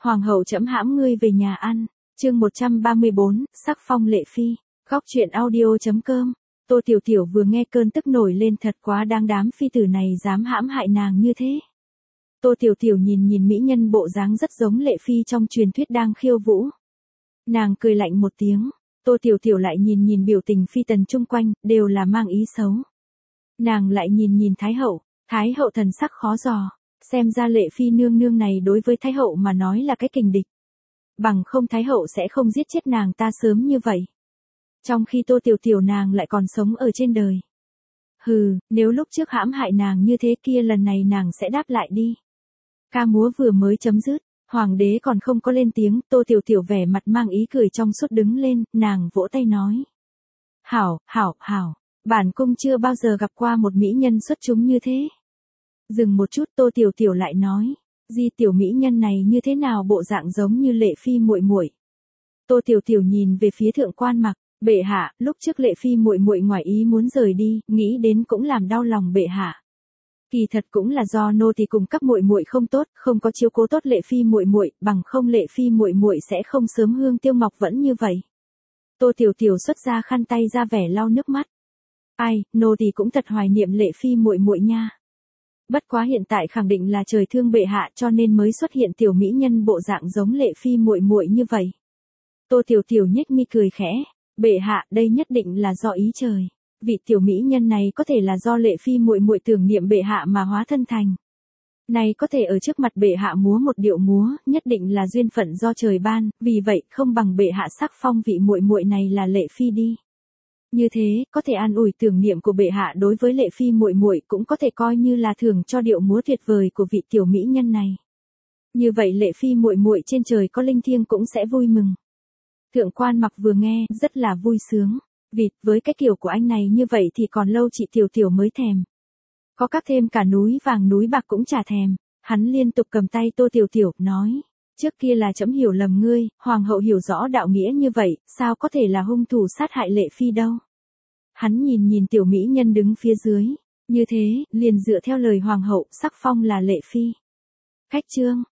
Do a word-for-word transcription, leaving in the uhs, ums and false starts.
Hoàng hậu trẫm hãm ngươi về nhà ăn. Chương một trăm ba mươi bốn, sắc phong lệ phi. Góc truyện audio.com. Tô Tiểu Tiểu vừa nghe cơn tức nổi lên, thật quá đáng, đám phi tử này dám hãm hại nàng như thế. Tô Tiểu Tiểu nhìn nhìn mỹ nhân bộ dáng rất giống lệ phi trong truyền thuyết đang khiêu vũ. Nàng cười lạnh một tiếng. Tô Tiểu Tiểu lại nhìn nhìn biểu tình phi tần chung quanh, đều là mang ý xấu. Nàng lại nhìn nhìn Thái hậu, Thái hậu thần sắc khó dò, xem ra lệ phi nương nương này đối với Thái hậu mà nói là cái kình địch. Bằng không Thái hậu sẽ không giết chết nàng ta sớm như vậy. Trong khi Tô Tiểu Tiểu nàng lại còn sống ở trên đời. Hừ, nếu lúc trước hãm hại nàng như thế kia, lần này nàng sẽ đáp lại đi. Ca múa vừa mới chấm dứt, hoàng đế còn không có lên tiếng, Tô Tiểu Tiểu vẻ mặt mang ý cười trong suốt đứng lên, nàng vỗ tay nói. Hảo, hảo, hảo, bản cung chưa bao giờ gặp qua một mỹ nhân xuất chúng như thế. Dừng một chút, Tô Tiểu Tiểu lại nói, di tiểu mỹ nhân này như thế nào, bộ dạng giống như lệ phi muội muội. Tô Tiểu Tiểu nhìn về phía thượng quan Mặc, bệ hạ, lúc trước lệ phi muội muội ngoài ý muốn rời đi, nghĩ đến cũng làm đau lòng bệ hạ. Kỳ thật cũng là do nô tỳ cùng các muội muội không tốt, không có chiếu cố tốt lệ phi muội muội, bằng không lệ phi muội muội sẽ không sớm hương tiêu ngọc vẫn như vậy. Tô Tiểu Tiểu xuất ra khăn tay ra vẻ lau nước mắt. Ai, nô tỳ cũng thật hoài niệm lệ phi muội muội nha. Bất quá hiện tại khẳng định là trời thương bệ hạ cho nên mới xuất hiện tiểu mỹ nhân bộ dạng giống lệ phi muội muội như vậy. Tô Tiểu Tiểu nhếch mi cười khẽ, bệ hạ, đây nhất định là do ý trời. Vị tiểu mỹ nhân này có thể là do lệ phi muội muội tưởng niệm bệ hạ mà hóa thân thành. Này có thể ở trước mặt bệ hạ múa một điệu múa, nhất định là duyên phận do trời ban, vì vậy không bằng bệ hạ sắc phong vị muội muội này là lệ phi đi. Như thế, có thể an ủi tưởng niệm của bệ hạ đối với lệ phi muội muội, cũng có thể coi như là thưởng cho điệu múa tuyệt vời của vị tiểu mỹ nhân này. Như vậy lệ phi muội muội trên trời có linh thiêng cũng sẽ vui mừng. Thượng quan Mặc vừa nghe, rất là vui sướng. Vịt, với cái kiểu của anh này như vậy thì còn lâu chị Tiểu Tiểu mới thèm. Có các thêm cả núi vàng núi bạc cũng chả thèm. Hắn liên tục cầm tay Tô Tiểu Tiểu, nói. Trước kia là trẫm hiểu lầm ngươi, hoàng hậu hiểu rõ đạo nghĩa như vậy, sao có thể là hung thủ sát hại lệ phi đâu. Hắn nhìn nhìn tiểu mỹ nhân đứng phía dưới. Như thế, liền dựa theo lời hoàng hậu, sắc phong là lệ phi. Cách chương.